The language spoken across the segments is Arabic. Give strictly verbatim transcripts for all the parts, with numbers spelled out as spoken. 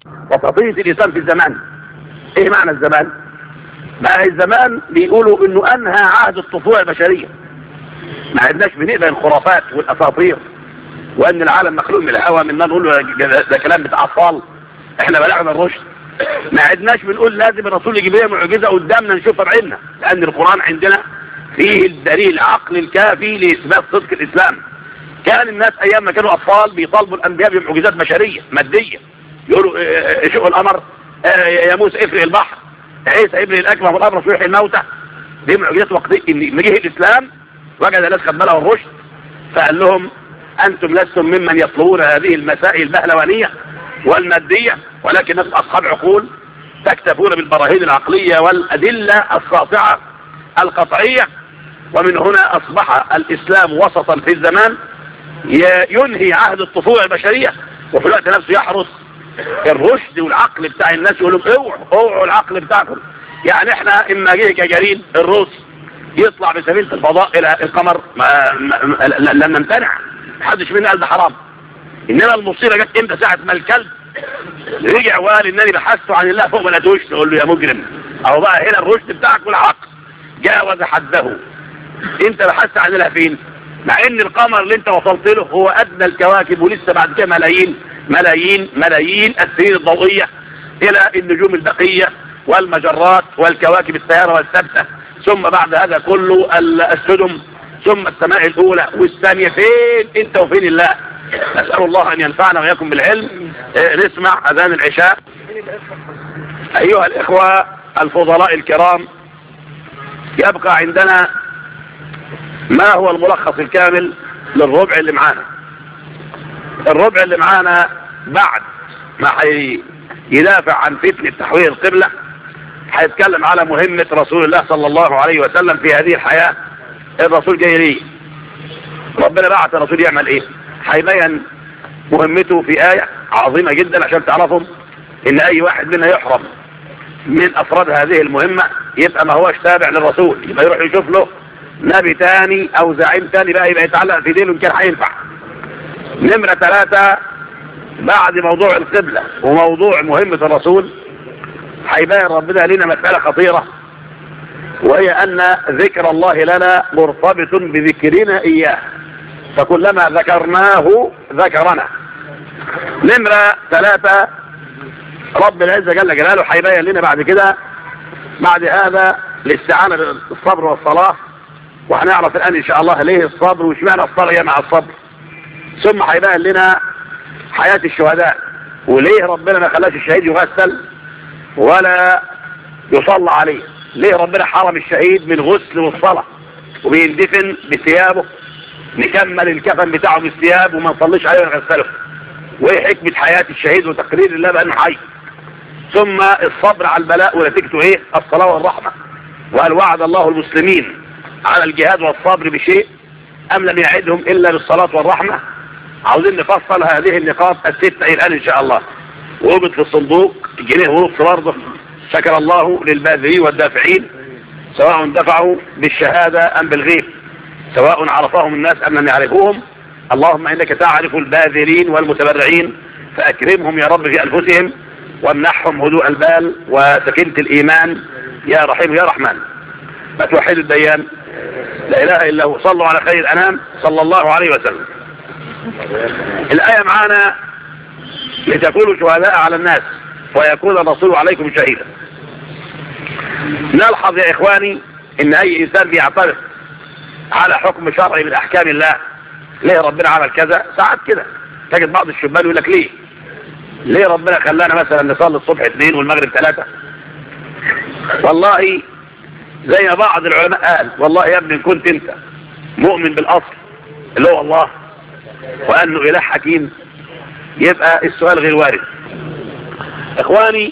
وتطهير الإسلام في الزمان. إيه معنى الزمان؟ معنى الزمان بيقولوا إنه أنهى عهد الطفولة البشرية. ما عدناش بنقبل الخرافات والأساطير وأن العالم مخلوق من الهواء، من نقول له ده كلام بتاع أطفال، إحنا بلغنا الرشد. ما عدناش بنقول لازم الرسول يجيب لنا معجزة قدامنا نشوفها بعيننا، لأن القرآن عندنا فيه الدليل العقلي الكافي لإثبات صدق الإسلام. كان الناس أيام ما كانوا أطفال بيطالبوا الأنبياء بمعجزات بشرية مادية، يقولوا شقوا القمر، يا موسى افرق البحر، عيسى ابن الأكمه والأبرص ويحيي الموتى. دي معجزات وقتية. إن جه الإسلام وجد الناس قد بلغوا الرشد فقال لهم أنتم لستم ممن يطلبون هذه المسائل البهلوانية والمادية، ولكن أصحاب عقول تكتفون بالبراهين العقلية والأدلة الساطعة القطعية. ومن هنا أصبح الإسلام وسطا في الزمان ينهي عهد الطفولة البشرية، وفي الوقت نفسه يحرص الرشد والعقل بتاع الناس، يقول لهم اوعوا اوعوا العقل بتاعكم. يعني احنا اما جه كجرين الروس يطلع بسفينة الفضاء الى القمر ما ما لم نمتنع، محدش منا قال ده حرام. انما المصيبه جت امتى؟ ساعه ما الكلب رجع وقال انني بحثت عن الله فوق ما لقيتوش. تقول له يا مجرم، اهو بقى هنا الرشد بتاعك والعقل جاوز حده. انت بحثت عن الله فين؟ مع ان القمر اللي انت وصلت له هو ادنى الكواكب، ولسه بعد كده ملايين ملايين ملايين السنين الضوئيه الى النجوم البقيه والمجرات والكواكب السياره والثابته، ثم بعد هذا كله السدم، ثم السماء الاولى والثانيه. فين انت وفين الله؟ نسال الله ان ينفعنا واياكم بالعلم. اه نسمع اذان العشاء. ايها الاخوه الفضلاء الكرام، يبقى عندنا ما هو الملخص الكامل للربع اللي معانا. الربع اللي معانا بعد ما يدافع عن فتنة تحويل القبلة هيتكلم على مهمة رسول الله صلى الله عليه وسلم في هذه الحياة. الرسول جاي ليه؟ ربنا بعت الرسول يعمل ايه؟ هيبين مهمته في آية عظيمة جدا عشان تعرفوا ان اي واحد منا يحرم من افراد هذه المهمة يبقى ما هوش تابع للرسول، يبقى يروح يشوف له نبي تاني او زعيم تاني بقى يبقى يتعلق في دينه ان كان هينفع. نمرة ثلاثة، بعد موضوع القبلة وموضوع مهمة الرسول هيبين ربنا لنا مسألة خطيرة، وهي أن ذكر الله لنا مرتبط بذكرنا إياه، فكلما ذكرناه ذكرنا. نمرة ثلاثة، رب العزة جل جلاله هيبين لنا بعد كده بعد هذا الاستعانة بالصبر والصلاة، وهنعرف الآن إن شاء الله ليه الصبر وش معنى الصلاة مع الصبر. ثم هيبين لنا حياة الشهداء وليه ربنا ما خلاش الشهيد يغسل ولا يصلى عليه، ليه ربنا حرم الشهيد من غسل والصلاة وبيندفن بثيابه، نكمل الكفن بتاعه بالثياب وما نصليش عليه ونغسله، وايه حكمة حياة الشهيد وتقرير الله بأنه حي. ثم الصبر على البلاء ونتيجته ايه؟ الصلاة والرحمة. وهل وعد الله المسلمين على الجهاد والصبر بشيء أم لم يعدهم إلا بالصلاة والرحمة؟ عاوزين نفصل هذه النقاط الستة الآن إن شاء الله. وقبض في الصندوق جنيه ونص برضه، شكر الله للباذلين والدافعين سواء دفعوا بالشهادة أم بالغيب، سواء عرفهم الناس أم لم يعرفوهم. اللهم إنك تعرف الباذلين والمتبرعين فأكرمهم يا رب في أنفسهم وامنحهم هدوء البال وسكينة الإيمان يا رحيم يا رحمن. فتوحيد الديان لا إله إلا هو. صلوا على خير الأنام صلى الله عليه وسلم. الآية معانا لتكونوا شهداء على الناس ويكون الرسول عليكم شهيدا. نلحظ يا إخواني إن أي إنسان بيعترض على حكم شرعي من أحكام الله، ليه ربنا عمل كذا؟ ساعات كده تجد بعض الشبان يقول لك ليه؟ ليه ربنا خلانا مثلا نصلي الصبح اثنين والمغرب ثلاثة؟ والله زي ما بعض العلماء قال، والله يا ابني كنت انت مؤمن بالأصل اللي هو الله وأنه إله حكيم يبقى السؤال غير وارد. إخواني،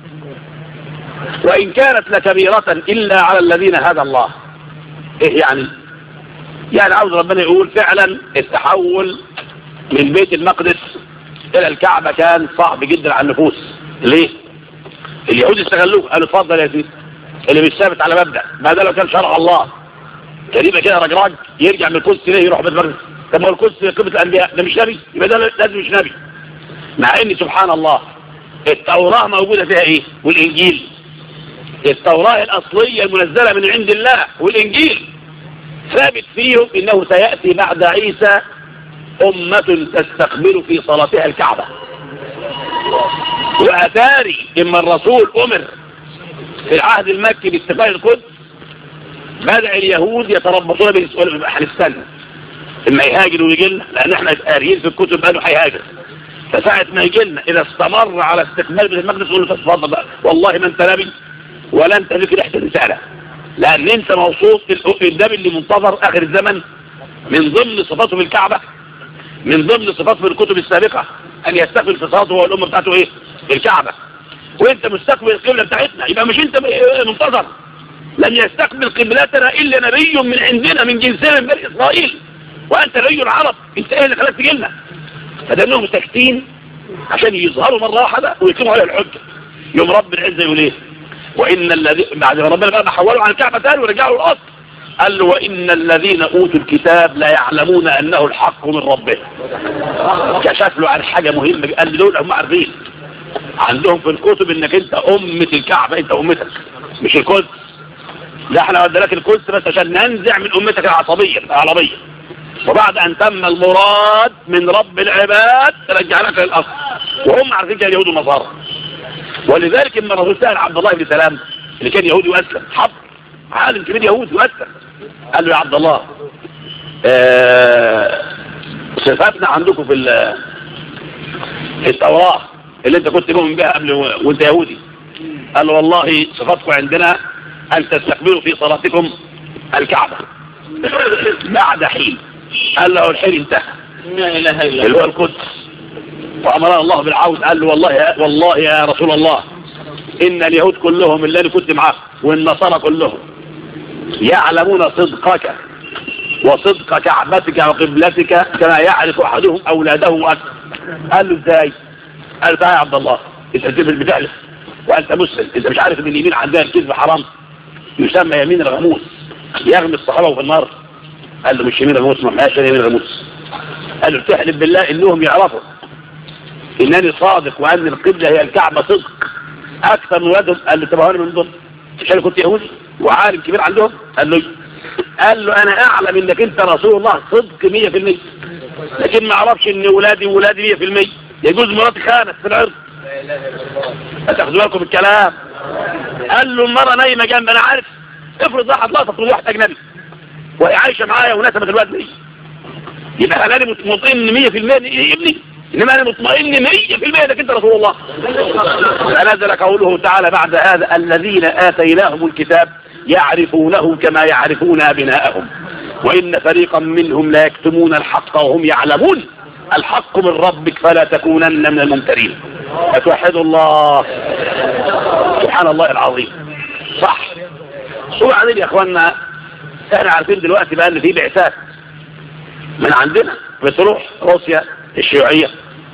وإن كانت لكبيرة إلا على الذين هدى الله. إيه يعني؟ يعني عاوز ربنا يقول فعلا التحول من بيت المقدس إلى الكعبة كان صعب جدا على النفوس. ليه؟ اليهود استغلوه، قالوا اتفضل يا سيدي اللي مش ثابت على مبدأ، ما ده لو كان شرع الله كريمة كده رجراج يرجع من القدس ليه يروح بيت المقدس؟ طب ما القدس قبة الأنبياء، ده مش نبي؟ يبقى ده لازم مش نبي. مع ان سبحان الله التوراة موجودة فيها ايه؟ والانجيل. التوراة الاصلية المنزلة من عند الله والانجيل ثابت فيهم انه سيأتي بعد عيسى امة تستقبل في صلاتها الكعبة. واتاري اما الرسول امر في العهد المكي باستقبال القدس، بدأ اليهود يتربصون بالسؤال، هنستنى اما يهاجر ويجي لنا، لان احنا قاريين في الكتب قالوا هيهاجر. فساعة ما يجي لنا اذا استمر على استقبال بيت المقدس يقول له تتفضل بقى، والله ما انت نبي ولا انت لك ريحة الرسالة، لان انت موصوف النبي اللي منتظر اخر الزمن. من ضمن صفاته بالكعبة، من ضمن صفاته في الكتب السابقة ان يستقبل في صلاته هو الامة بتاعته ايه؟ الكعبة. وانت مستقبل القبلة بتاعتنا، يبقى مش انت منتظر. لن يستقبل قبلتنا الا نبي من عندنا من جنسنا من بني اسرائيل، وانت نبي العرب، انت ايه اللي خلاك تجي لنا؟ فده انهم ساكتين عشان يظهروا مرة واحدة ويقيموا عليها الحجة. يوم رب العزة يقول ايه؟ وان الذين بعد ما ربنا بقى حولوا عن الكعبة تاني ورجعوا الاصل، قال له وان الذين اوتوا الكتاب لا يعلمون انه الحق من ربهم. كشف له عن حاجة مهمة، قال له دول هم عارفين عندهم في الكتب انك انت امة الكعبة، انت امتك مش القدس. لا احنا ودنا لك القدس بس عشان ننزع من امتك العصبية العربية، وبعد ان تم المراد من رب العباد رجعناك للاصل. وهم عارفين كان اليهود والنصارى. ولذلك لما الرسول سأل عبد الله بن سلام اللي كان يهودي واسلم، حب عالم كبير يهودي واسلم، قال له يا عبد الله اه صفاتنا عندكم في في التوراة اللي انت كنت مؤمن بها قبل وانت يهودي، قال له والله صفاتكم عندنا ان تستقبلوا في صلاتكم الكعبة بعد حين. قال له الحين انتهى، لا اله الا اللي هو القدس. وامرنا الله بالعود، قال له والله يا والله يا رسول الله ان اليهود كلهم اللي انا كنت معاه والنصارى كلهم يعلمون صدقك وصدق كعبتك وقبلتك كما يعرف احدهم اولاده واكثر. قال له ازاي؟ قال له يا عبد الله انت بتحلف وانت مسلم، انت مش عارف ان اليمين عندها الكذب حرام، يسمى يمين الغموس، يغمي الصحابه في النار. قال له مش يمين الغموس، ما فيهاش يمين الغموس. قال له تحلف بالله انهم يعرفوا انني صادق وان القبله هي الكعبه صدق اكثر من ولادهم. قال له طب انا من دول مش انا كنت يهودي وعالم كبير عندهم؟ قال له قال له انا اعلم انك انت رسول الله صدق مية في المية، لكن ما اعرفش ان ولادي ولادي مية في المية. يجوز مراتي خانت في العرض، هتاخدوا بالكم الكلام. قال له المره نايمه جنب، انا عارف افرض راحت لقطت من واحد اجنبي وهي عايشه معايا ونسمت الواد دي، يبقى انا مطمئن مية في المية يا ابني، انما انا مطمئن مية في المية انك انت رسول الله. فنزل قوله تعالى بعد هذا الذين اتيناهم الكتاب يعرفونه كما يعرفون ابناءهم وان فريقا منهم لا يكتمون الحق وهم يعلمون الحق من ربك فلا تكونن من الممترين. فتوحدوا الله سبحان الله العظيم. صح. وبعدين يا اخوانا احنا عارفين دلوقتي بقى ان في بعثات من عندنا بتروح روسيا الشيوعية،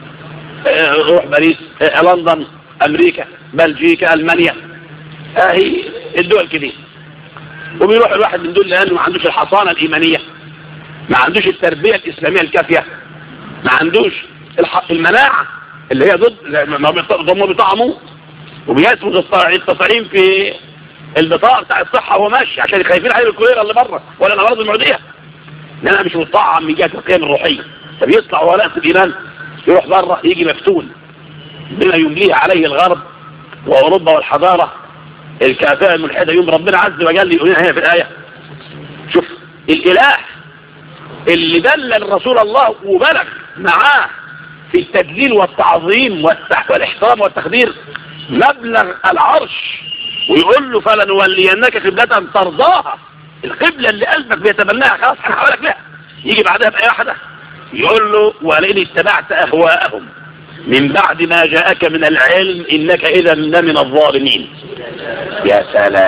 روح باريس، لندن، امريكا، بلجيكا، المانيا، اهي الدول كده. وبيروح الواحد من دول لانه ما عندوش الحصانة الايمانية، ما عندوش التربية الاسلامية الكافية، ما عندوش المناعة اللي هي ضد ما بيطعموه، وبيثبت التطعيم في البطاقة بتاع الصحة وهو ماشي عشان خايفين عليه الكوليرا اللي بره ولا الامراض المعدية، لأنها مش مطعم من جهة القيم الروحية. فبيطلع ولاء الإيمان يروح بره يجي مفتون بما يمليه عليه الغرب وأوروبا والحضارة الكافية الملحدة. يوم ربنا عز وجل يقول لنا هنا في الآية، شوف الإله اللي دل الرسول الله وبلغ معاه في التدليل والتعظيم والاحترام والتقدير مبلغ العرش، ويقول له فلنولينك قبلة ترضاها، القبلة اللي قلبك بيتبناها خلاص هنحولك لها. يجي بعدها بآية واحدة يقول له ولئن اتبعت أهواءهم من بعد ما جاءك من العلم إنك إذا من الظالمين. يا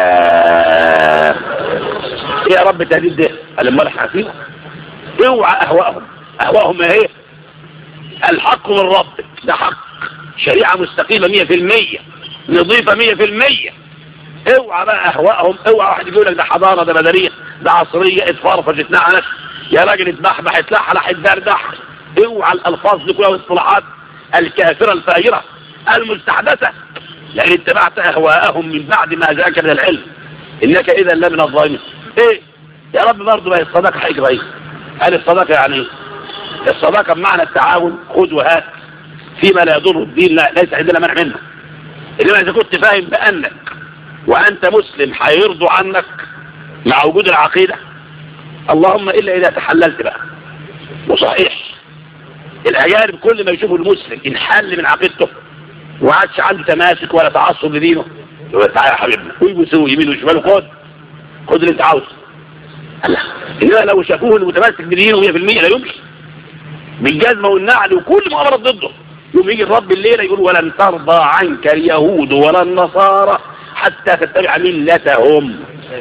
سلام يا رب تهديد ده. قال لما احنا عارفين اوعى أهواءهم، أهواءهم ما هي الحق من ربك، ده حق شريعة مستقيمة مية في المية نظيفة مية في المية. اوعى بقى اهواءهم، اوعى واحد يقول لك ده حضارة، ده مدنية، ده عصرية، اتفرفش اتنعنش، يا راجل اتبحبح اتلحلح اتدردح. اوعى الالفاظ دي كلها والاصطلاحات الكافرة الفاجرة المستحدثة، لأن اتبعت أهواءهم من بعد ما جاءك من العلم إنك إذا لمن الظالمين. إيه يا رب برضه بقى الصداقة حاجة إيه؟ قال الصداقة يعني إيه؟ الصداقة بمعنى التعاون، خذ وهات فيما لا يضر الدين، لا ليس عندنا منع منه. إنما إذا كنت فاهم بأنك وأنت مسلم هيرضوا عنك مع وجود العقيدة، اللهم إلا إذا تحللت بقى. وصحيح الأجانب كل ما يشوفوا المسلم انحل من عقيدته وعادش عنده تماسك ولا تعصب لدينه، يقول تعالى يا حبيبنا ويبوسوه يمين وشمال، خد خد اللي انت عاوزه. الله، انما لو شافوه اللي متمسك بدينه مية بالمية لا يمشي بالجزمه والنعل وكل مؤامرات ضده، يوم يجي الرب الليله يقول ولن ترضى عنك اليهود ولا النصارى حتى تتبع ملتهم،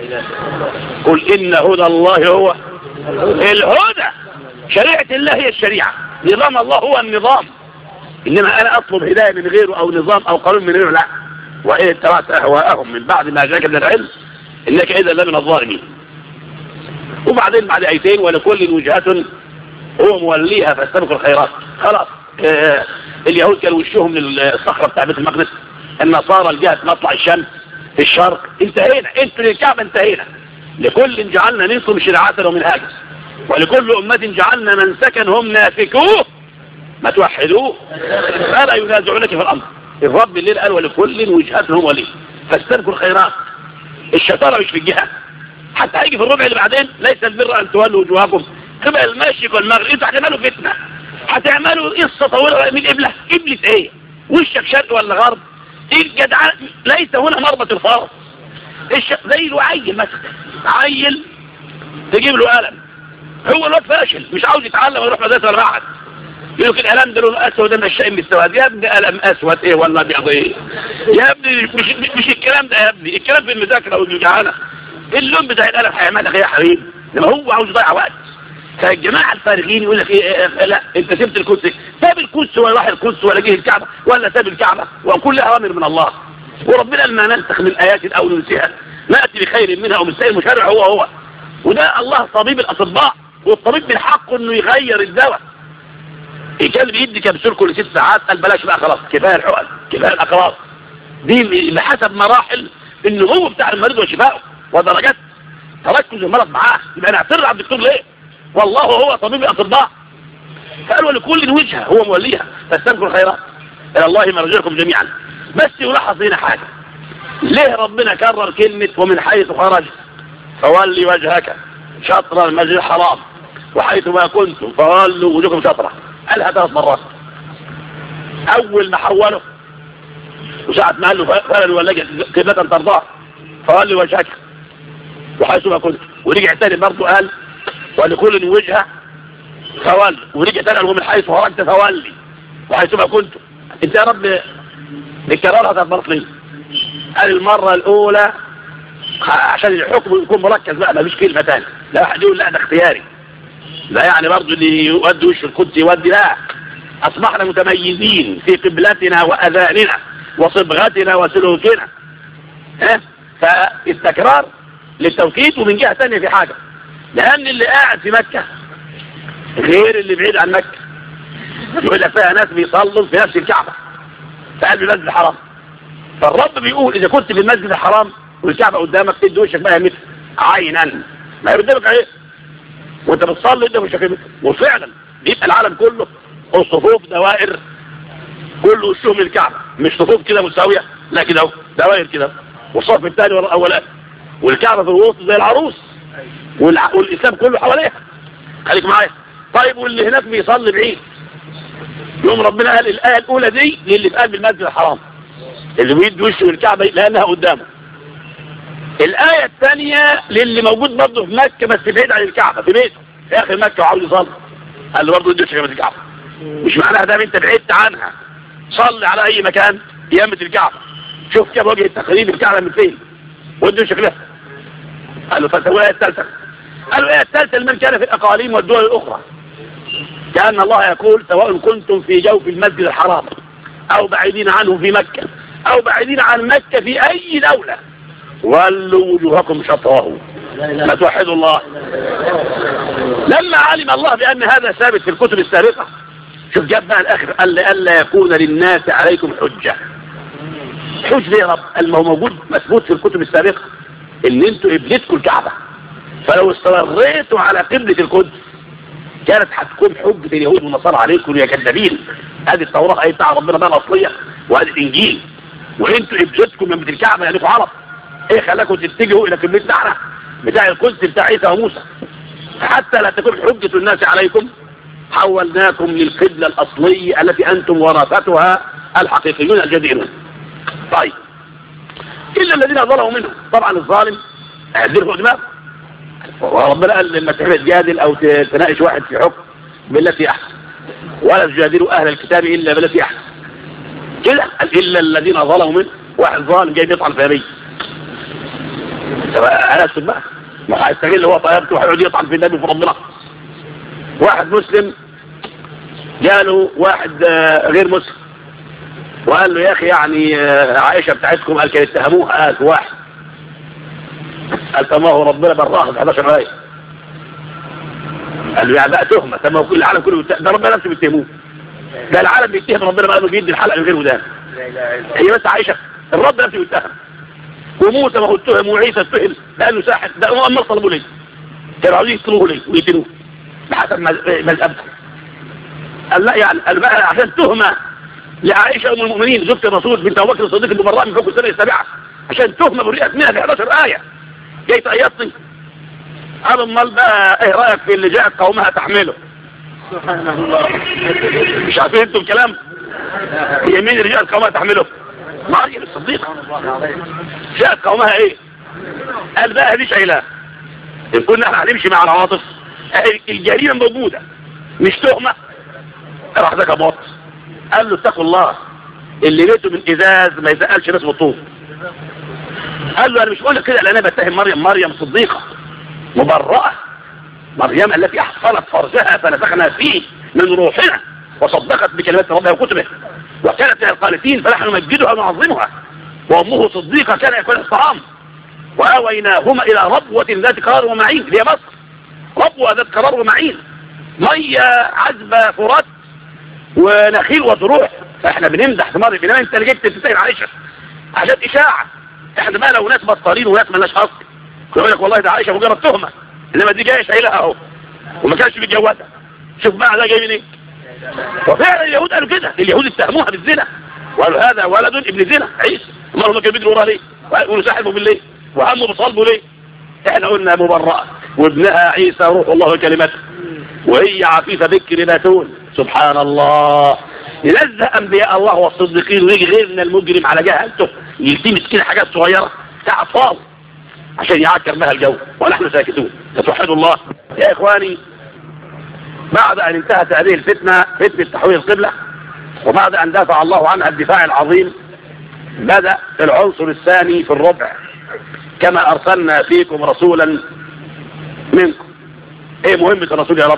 قل ان هدى الله هو الهدى. شريعه الله هي الشريعه، نظام الله هو النظام، انما انا اطلب هدايه من غيره او نظام او قانون من غيره لا. وإن اتبعت أهواءهم من بعد ما جاءك من العلم إنك إذا لمن الظالمين. وبعدين بعد آيتين ولكل وجهة هو موليها فاستبقوا الخيرات. خلاص آه اليهود كانوا وشهم للصخرة بتاع بيت المقدس، النصارى الجهة مطلع الشمس في الشرق. انتهينا، انتوا للكعبة انتهينا. لكل جعلنا منكم شرعة ومنهاجا ولكل أمة جعلنا منسكا هم ناسكوه ما توحدوه فلا ينازعنك في الأمر. الرب الليل قال ولكل وجهة هم وليه فاستبقوا الخيرات. الشطارة مش في الجهة، حتى هيجي في الربع اللي بعدين ليس البر أن تولوا وجوهكم قبل المشرق والمغرب. انتوا هتعملوا فتنة، هتعملوا قصة طويلة من قبلة. قبلة ايه؟ وشك شرق ولا غرب؟ ايه الجدعان؟ ليس هنا مربط الفرس. الش... زي له عيل مثلا، عيل تجيب له قلم، هو الواد فاشل مش عاوز يتعلم ويروح مدرسة ولا معهد، يقول لك القلم ده لونه اسود ده مش شيء من السواد. يا ابني قلم اسود ايه ولا ابيض ايه؟ يا ابني مش مش الكلام ده يا ابني، الكلام في المذاكره والجعانه. اللون بتاع القلم هيعمل لك ايه يا حبيبي؟ لما هو عاوز يضيع وقت. فالجماعه الفارغين يقول لك ايه لا انت سبت القدس، ساب القدس ولا راح القدس ولا جه الكعبه ولا ساب الكعبه، وكل اوامر من الله. وربنا لما ننسخ من ايات او ننسيها ناتي بخير منها او مثل المشرع هو هو. وده الله طبيب الاطباء، والطبيب من حقه انه يغير الدواء. كان بيدي كبسول كل ست ساعات قال بلاش بقى خلاص كفايه الحقن كفايه الاقراص دي بحسب مراحل النمو بتاع المريض وشفائه ودرجات تركز المرض معاه. يبقى انا اعترض على الدكتور ليه؟ والله هو طبيب الاطباء. فقالوا لكل وجهه هو موليها فاستبقوا الخيرات الى الله مرجعكم جميعا. بس يلاحظ هنا حاجه، ليه ربنا كرر كلمه ومن حيث خرج فولي وجهك شطر المسجد الحرام وحيث ما كنتم فولوا وجهكم شطره؟ قالها ثلاث مرات. اول ما حوله وساعة ما قال له فعلا ولجأ قبلة ترضاه فولي وجهك وحيث ما كنت، ورجع تاني برضه قال ولكل وجهة فولي، ورجع تاني قال ومن حيث خرجت فولي وحيث ما كنت. انت يا رب بكررها ثلاث مرات ليه؟ قال المرة الاولى عشان الحكم يكون مركز بقى ما فيش كلمة تاني، لا واحد يقول لا ده اختياري، لا يعني برضه اللي يودي وش القدس يودي، لا اصبحنا متميزين في قبلتنا واذاننا وصبغتنا وسلوكنا. ها فالتكرار للتوكيد. ومن جهة ثانية في حاجة، لان اللي قاعد في مكة غير اللي بعيد عن مكة. يقول لك فيها ناس بيصلوا في نفس الكعبة في قلب المسجد الحرام، فالرب بيقول اذا كنت في المسجد الحرام والكعبة قدامك تدي وشك بقى مثل عينا ما قدامك ايه وانت بتصلي انت مش هكذا. وفعلا بيبقى العالم كله الصفوف دوائر كله وشهم الكعبة، مش صفوف كده مساوية لا كده اهو دوائر كده، والصف الثاني ولا الاولاني والكعبة في الوسط زي العروس والع... والاسلام كله حواليها. خليك معايا. طيب واللي هناك بيصلي بعيد، يوم ربنا قال الايه الاولى دي للي في قلب المسجد الحرام اللي بيد وشه الكعبة لانها قدامه. الآية الثانية للي موجود برضه في مكة بس بعيد عن الكعبة في بيته في آخر مكة وعاوز يصلي، قال له برضه ادوش يمة الكعبة. مش معناها ده انت بعدت عنها، صلي على أي مكان يمة الكعبة. شوف كيف وجه التقريب الكعبة من فين وادوش شكلها. قال له فسوى الآية الثالثة، قال له الآية الثالثة لمن كان في الأقاليم والدول الأخرى، كأن الله يقول سواء كنتم في جوف المسجد الحرام أو بعيدين عنه في مكة أو بعيدين عن مكة في أي دولة ولوا وجوهكم شطره ما توحدوا الله. لما علم الله بأن هذا ثابت في الكتب السابقة شوف جاب بقى الاخر قال الا يكون للناس عليكم حجه. حجه يا رب؟ قال ما هو موجود مثبوت في الكتب السابقه ان انتوا قبلتكم الكعبه، فلو استمريتوا على قبله القدس كانت هتكون حجه اليهود والنصارى عليكم يا كذابين. هذه التوراه اي بتاع ربنا بقى الاصليه، وهذه الانجيل، وانتوا قبلتكم من بيت الكعبه لانكم عرب. ايه خلاكم تتجهوا الى قبلتنا احنا بتاع القدس بتاع عيسى وموسى؟ حتى لا تكون حجه الناس عليكم حولناكم للقبله الاصليه التي انتم ورثتها الحقيقيون الجديرون. طيب الا الذين ظلموا منهم، طبعا الظالم هيدير دماغه، وربنا قال لما تجادل او تناقش واحد في حكم بالتي احسن ولا تجادلوا اهل الكتاب الا بالتي احسن كده. الا الذين ظلموا منه، واحد ظالم جاي يطعن في نبي، انا اسكت بقى، ما هيستغل هو طيبته وهيقعد يطعن في النبي في ربنا. واحد مسلم جاله واحد غير مسلم وقال له يا اخي يعني عائشه بتاعتكم قال كانوا اتهموها قال واحد، قال طب ما هو ربنا براها في حداشر آية. قال له يعني بقى تهمه، طب ما هو كل العالم كله ده ربنا نفسه بيتهموه، ده العالم بيتهم ربنا بقى انه بيدي الحلقه لغير ودان. هي بس عائشه الرب نفسه بيتهم، وموسى ما هو اتهم وعيسى اتهم لانه ساحر، ده امال طلبوا ليه؟ كانوا عاوزين يقتلوه ليه ويقتلوه بحسب مذهبهم. قال لا يعني قال بقى عشان تهمه لعائشه ام المؤمنين زوجة الرسول بنت ابو بكر الصديق المبرأ من فوق السنه السابعه، عشان تهمه برئت منها في حداشر آية جاي تقيطني. قال امال بقى ايه رايك في اللي جاءت قومها تحمله؟ سبحان الله، مش عارفين انتوا الكلام؟ هي مين اللي جاءت قومها تحمله؟ مريم الصديقه. جاءت قومها ايه؟ قال بقى دي شايلاه. ان كنا احنا هنمشي مع العواطف الجريمه موجوده مش تهمه. راح ذاك ابو قال له اتقوا الله، اللي بيته من ازاز ما يزقلش ناس بالطوب. قال له انا مش بقول لك كده لان انا بتهم مريم، مريم صديقه مبرأة، مريم التي احصنت فرجها فنفخنا فيه من روحنا وصدقت بكلمات ربها وكتبه وكانت من القانتين فنحن نمجدها ونعظمها، وامه صديقه كان ياكل الطعام، واويناهما الى ربوه ذات قرار ومعين اللي هي مصر، ربوه ذات قرار ومعين، ميه عذبه فرات ونخيل وزروع. فاحنا بنمدح في مريم، انما انت اللي جبت تتهم عائشه عشان اشاعه. احنا ما لو ناس بطارين وناس مالناش حق يقول لك والله ده عائشه مجرد تهمه، انما دي جايه شايلها اهو وما كانش بيتجوزها. شوف بقى ده جاي منين؟ إيه؟ وفعلا اليهود قالوا كده، اليهود اتهموها بالزنا وقالوا هذا ولد ابن زنا عيسى، امال هم كانوا بيجروا وراها ليه؟ ويقولوا ساحبه بالليل وهموا بصلبه ليه؟ احنا قلنا مبرأة وابنها عيسى روح الله وكلمته، وهي عفيفه بكر باتون. سبحان الله، ينزه انبياء الله والصديقين ويجي غيرنا المجرم على جهلته يلتمس كده حاجات صغيره بتاع اطفال عشان يعكر بها الجو ونحن ساكتون. توحدوا الله يا اخواني. بعد ان انتهت هذه الفتنه، فتنه تحويل القبله، وبعد ان دافع الله عنها الدفاع العظيم، بدأ العنصر الثاني في الربع. كما ارسلنا فيكم رسولا منكم. ايه مهمه الرسول يا رب؟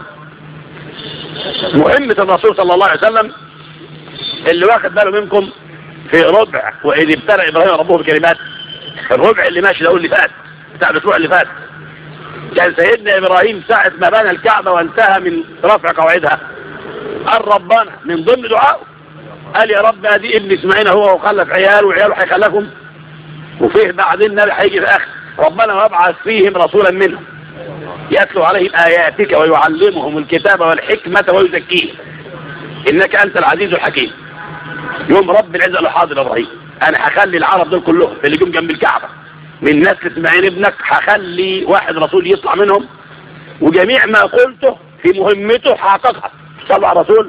مهمة الرسول صلى الله عليه وسلم اللي واخد باله منكم في ربع وإذ ابتلى إبراهيم ربه بكلمات. الربع اللي ماشي ده اللي فات بتاع الأسبوع اللي فات كان سيدنا إبراهيم ساعة ما بنى الكعبة وانتهى من رفع قواعدها قال ربنا من ضمن دعائه قال يا رب ادي ابن اسماعيل هو وخلف عياله وعياله هيخلفهم، وفيه بعدين النبي هيجي في اخر ربنا وابعث فيهم رسولا منهم يتلو عليهم آياتك ويعلمهم الكتاب والحكمة ويزكيهم إنك أنت العزيز الحكيم. يوم رب العزة قال له حاضر إبراهيم، أنا هخلي العرب دول كلهم اللي جم جنب الكعبة من نسل اسماعيل ابنك هخلي واحد رسول يطلع منهم، وجميع ما قلته في مهمته حققها. صلوا على الرسول.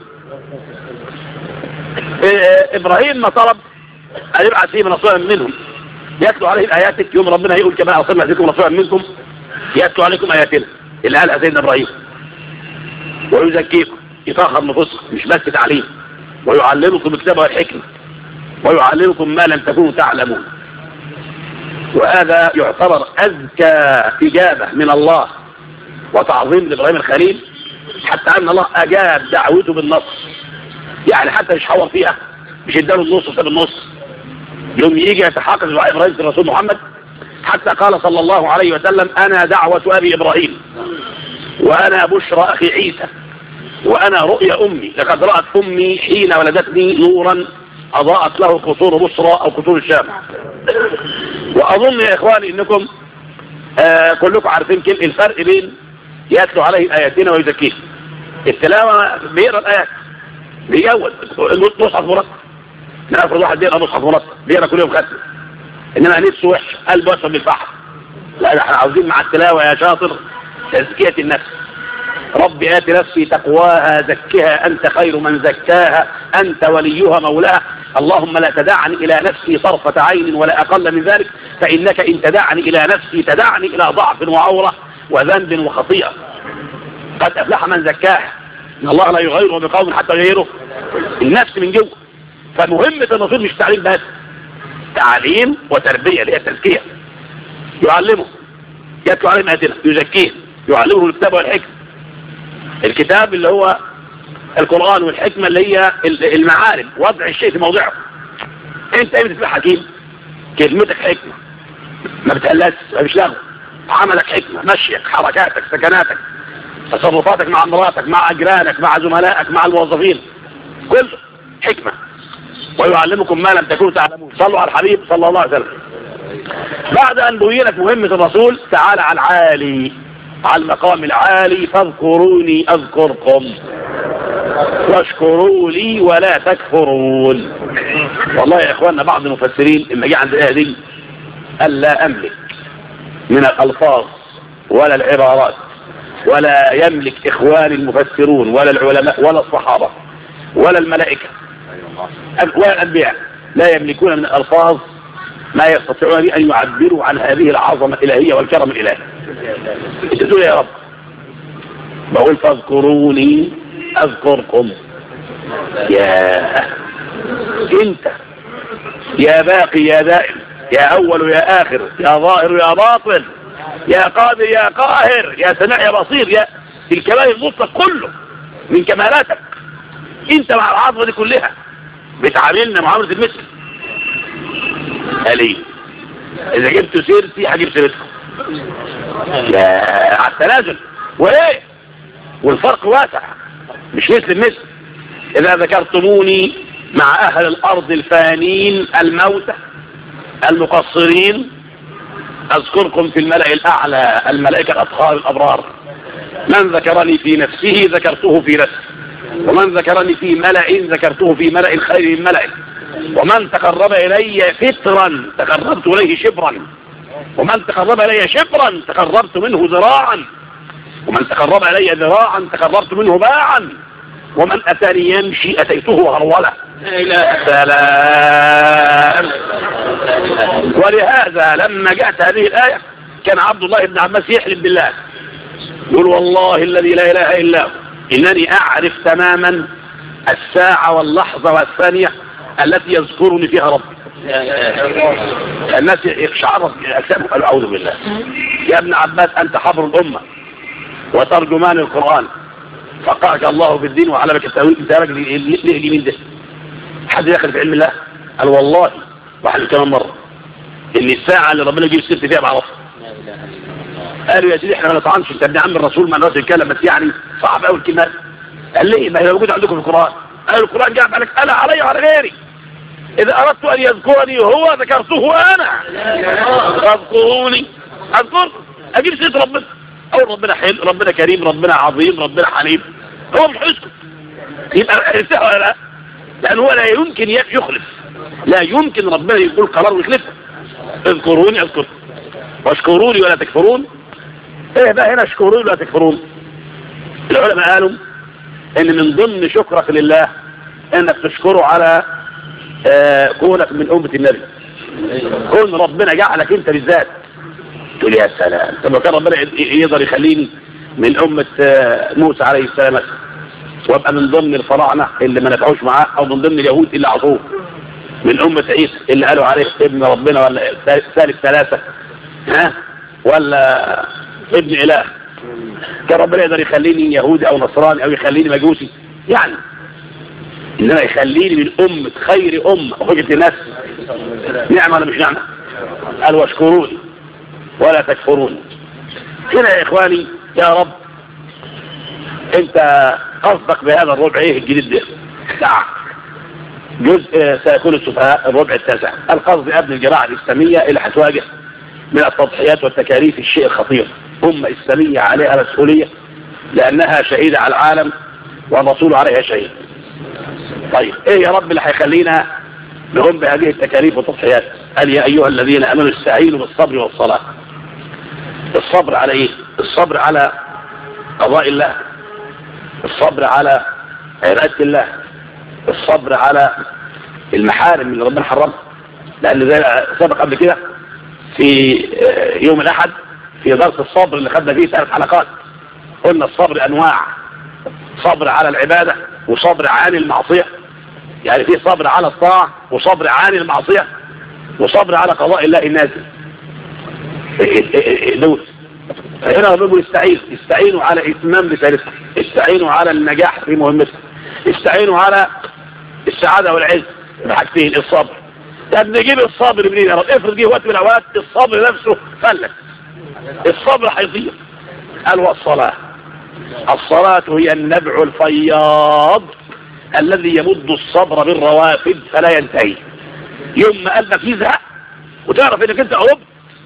إبراهيم ما طلب أن يبعث فيهم رسولا منهم يتلو عليهم آياتك. يوم ربنا يقول كما أرسلنا فيكم رسولا منكم يتلو عليكم آياتنا اللي قالها سيدنا إبراهيم، ويزكيكم يطهر نفوسكم مش بس تعليم، ويعلمكم الكتاب والحكمة ويعلمكم ما لم تكونوا تعلمون. وهذا يعتبر أذكى إجابة من الله وتعظيم لإبراهيم الخليل، حتى أن الله أجاب دعوته بالنص، يعني حتى مش حور فيها، مش اداله النص وساب النص. يوم يجي يتحقق دعاء إبراهيم في الرسول محمد، حتى قال صلى الله عليه وسلم أنا دعوة أبي إبراهيم وأنا بشرى أخي عيسى وأنا رؤيا أمي، لقد رأت أمي حين ولدتني نورا أضاءت له قصور بصرى أو قصور الشام. وأظن يا إخواني إنكم آه كلكم عارفين كل الفرق بين يتلو عليه آياتنا ويزكيه. التلاوة بيقرأ الآيات بيجود مصحف مرتب، نفرض واحد بيقرأ مصحف مرتب بيقرأ كل يوم ختم، إنما نفسه وحش قلبه أسود بالفحم. لا احنا عاوزين مع التلاوة يا شاطر تزكية النفس. رب آت نفسي تقواها زكها أنت خير من زكاها أنت وليها مولاها. اللهم لا تدعني إلى نفسي طرفة عين ولا أقل من ذلك، فإنك إن تدعني إلى نفسي تدعني إلى ضعف وعورة وذنب وخطيئة. قد أفلح من زكاها، إن الله لا يغيره بقوم حتى يغيره النفس من جوه. فمهمة الرسول مش تعليم بس، تعليم وتربية اللي هي التزكية. يعلمه يتلو عليهم آياتنا يزكيه، يعلمه الكتاب والحكمة. الكتاب اللي هو القرآن، والحكمة اللي هي المعالم، وضع الشيء في موضعه. انت ايه بتبقى حكيم؟ كلمتك حكمة، ما بتقلقش، ما مش لغو. عملك حكمة، مشيك، حركاتك، سكناتك، تصرفاتك مع مراتك، مع جيرانك، مع زملائك، مع الموظفين، كله حكمة. ويعلمكم ما لم تكونوا تعلمون. صلوا على الحبيب صلى الله عليه وسلم. بعد أن بينت مهمة الرسول تعالى على العالي، على المقام العالي. فاذكروني أذكركم واشكروا لي ولا تكفرون. والله يا إخواننا بعض المفسرين لما جاء عند الآية دي قال لا أملك من الألفاظ ولا العبارات، ولا يملك إخواني المفسرون ولا العلماء ولا الصحابة ولا الملائكة ولا الأنبياء، لا يملكون من الألفاظ ما يستطيعون به أن يعبروا عن هذه العظمة الإلهية والكرم الإلهي. تقول يا رب بقول فاذكروني أذكركم. يا انت يا باقي يا دائم، يا أول يا آخر، يا ظاهر يا باطن، يا قادر يا قاهر، يا سميع يا بصير، يا الكمال المطلق كله من كمالاتك. انت مع العظمة دي كلها بتعاملنا معاملة المثل. قالي اذا جبت سيرتي هجيب سيرتكم. يا على التنازل وايه، والفرق واسع مش مثل مثل. اذا ذكرتموني مع اهل الارض الفانين الموتى المقصرين اذكركم في الملأ الاعلى الملائكة الاطهار الابرار. من ذكرني في نفسه ذكرته في نفسه، ومن ذكرني في ملأ ذكرته في ملأ خير من ملأ، ومن تقرب إلي فترا تقربت إليه شبرا، ومن تقرب إلي شبرا تقربت منه ذراعا، ومن تقرب إلي ذراعا تقربت منه باعا، ومن أتاني يمشي أتيته هرولة. سلام. ولهذا لما جاءت هذه الآية كان عبد الله بن عباس يحلف بالله يقول والله الذي لا إله إلا هو إنني أعرف تماما الساعة واللحظة والثانية التي يذكرني فيها ربي. الناس يقشعروا أجسامهم قالوا أعوذ بالله. يا ابن عباس أنت حبر الأمة وترجمان القرآن، فقعك الله في الدين وعلمك التأويل. انت راجل ليه مين ده؟ حد يدخل في علم الله؟ قال والله واحد كمان مرة ان الساعة اللي ربنا يجيب الست فيها بعرفها. قالوا يا سيدي احنا ما نطعنش، انت ابن عم الرسول ما نقدرش نتكلم، بس يعني صعب قوي الكلمات. قال ليه؟ ما هي موجودة عندكم في القرآن. قال القرآن جاء قال لك انا علي وعلى غيري، اذا اردت ان يذكرني هو ذكرته انا. اذكروني اذكر اجيب سيرة ربنا، او ربنا حلو، ربنا كريم، ربنا عظيم، ربنا حليم، هو مش هيسكت. يبقى ارتاح ولا لا؟ لان هو لا يمكن يخلف، لا يمكن ربنا يقول قرار ويخلفه. اذكروني اذكركم واشكروني ولا تكفرون. ايه بقى هنا اشكروني ولا تكفرون؟ العلماء قالوا ان من ضمن شكرك لله انك تشكره على آه كونك من امة النبي، كون ربنا جعلك انت بالذات. تقول يا سلام، طب كان ربنا يقدر يخليني من امة آه موسى عليه السلام وابقى من ضمن الفراعنة اللي ما نفعوش معاه، او من ضمن اليهود اللي عصوه، من امة عيسى اللي قالوا عليه ابن ربنا ولا ثالث ثلاثة، ها ولا ابن اله. كان ربنا يقدر يخليني يهودي او نصراني او يخليني مجوسي يعني، انما يخليني من امة خير امة وحجة الناس. نعمة ولا مش نعمة؟ قال واشكروني ولا تكفرون. هنا يا اخواني يا رب انت قصدك بهذا الربع ايه الجديد ده؟ نعم، جزء سيكون السفهاء الربع التاسع. القصد ابن الجماعة الإسلامية اللي هتواجه من التضحيات والتكاليف الشيء الخطير. أمة إسلامية عليها مسؤولية لأنها شهيدة على العالم والرسول عليها شهيد. طيب ايه يا رب اللي هيخلينا نقوم بهذه التكاليف والتضحيات؟ قال يا أيها الذين آمنوا استعينوا بالصبر والصلاة. الصبر على ايه؟ الصبر على قضاء الله، الصبر على عبادة الله، الصبر على المحارم اللي ربنا حرمها. لأن زي سبق قبل كده في يوم الأحد في درس الصبر اللي خدنا فيه ثلاث حلقات، قلنا الصبر أنواع: صبر على العبادة، وصبر عن المعصية، يعني في صبر على الطاعة، وصبر عن المعصية، وصبر على قضاء الله النازل. دول هنا ربنا يستعين، استعينوا على إتمام رسالتكم، استعينوا على النجاح في مهمتكم، استعينوا على السعادة والعز بحاجتين: الصبر. طب نجيب الصبر منين يا رب؟ افرض جه وقت من الاوقات الصبر نفسه فلت، الصبر هيضيع. قال والصلاة. الصلاة هي النبع الفياض الذي يمد الصبر بالروافد فلا ينتهي. يوم ما قلبك يزهق وتعرف انك انت قربت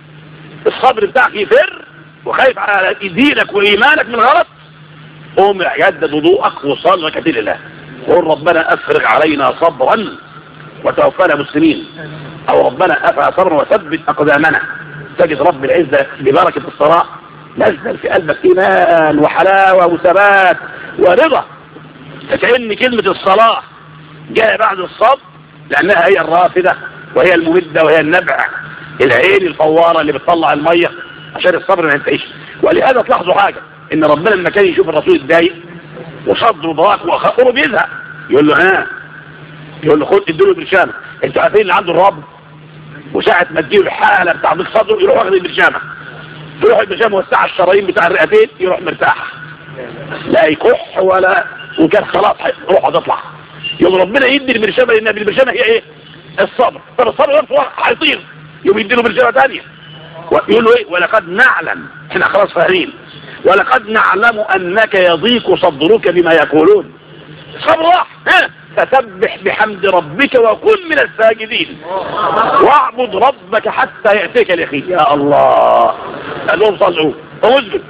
الصبر بتاعك يفر وخايف على دينك وايمانك من غلط، قوم جدد وضوءك وصل ركعتين لله وقول ربنا افرغ علينا صبرا وتوفانا مسلمين، او ربنا افرغ صبرا وثبت اقدامنا. تجد رب العزة ببركة الصلاة نزل في قلبك ايمان وحلاوة وثبات ورضا. فكأن كلمة الصلاة جاء بعد الصبر لانها هي الرافدة وهي الممدة وهي النبع، العين الفوارة اللي بتطلع المية عشان الصبر ما ينتهيش. ولهذا تلاحظوا حاجة، ان ربنا لما كان يشوف الرسول اتضايق وصدره ضاق واخره بيزهق يقول له ها يقول له خد اديله برشامه. انتوا عارفين اللي عنده الرب وساعه ما تجيله الحاله بتاع ضيق صدره يروح واخد البرشامه، يروح البرشامه وسع الشرايين بتاع الرئتين يروح مرتاح، لا يكح ولا وكان خلاص روحه تطلع. يوم ربنا يدي البرشامه لان البرشامه هي ايه؟ الصبر. طب الصبر نفسه هيطير يوم يديله برشامه ثانيه ويقول له ايه؟ ولقد نعلم، احنا خلاص فاهمين، ولقد نعلم انك يضيق صدرك بما يقولون. صبر راح ها فسبح بحمد ربك وكن من الساجدين واعبد ربك حتى يأتيك اليقين. يا الله، قال لهم صلوا واسجد.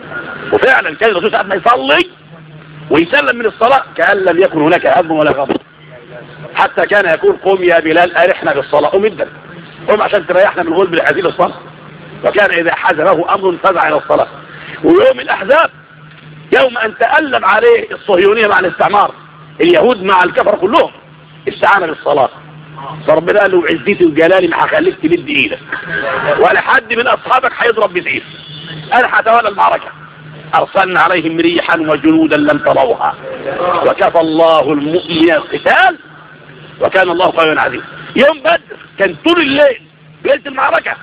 وفعلا كان الرسول ساعة ما يصلي ويسلم من الصلاة كأن لم يكن هناك هم ولا غضب، حتى كان يقول قم يا بلال أرحنا بالصلاة، قم جدا قم عشان تريحنا من غلب الحزين الصلاة. وكان إذا حزبه أمر فزع إلى الصلاة. ويوم الأحزاب يوم أن تألم عليه الصهيونية مع الاستعمار، اليهود مع الكفر كلهم، استعان بالصلاة. فربنا قال له عزتي وجلالي ما هخليك تمد ايدك ولا حد من اصحابك هيضرب بسيف، انا هتولى المعركة. ارسلنا عليهم ريحا وجنودا لم تروها وكفى الله المؤمنين القتال وكان الله قويا عزيزا. يوم بدر كان طول الليل ليلة المعركة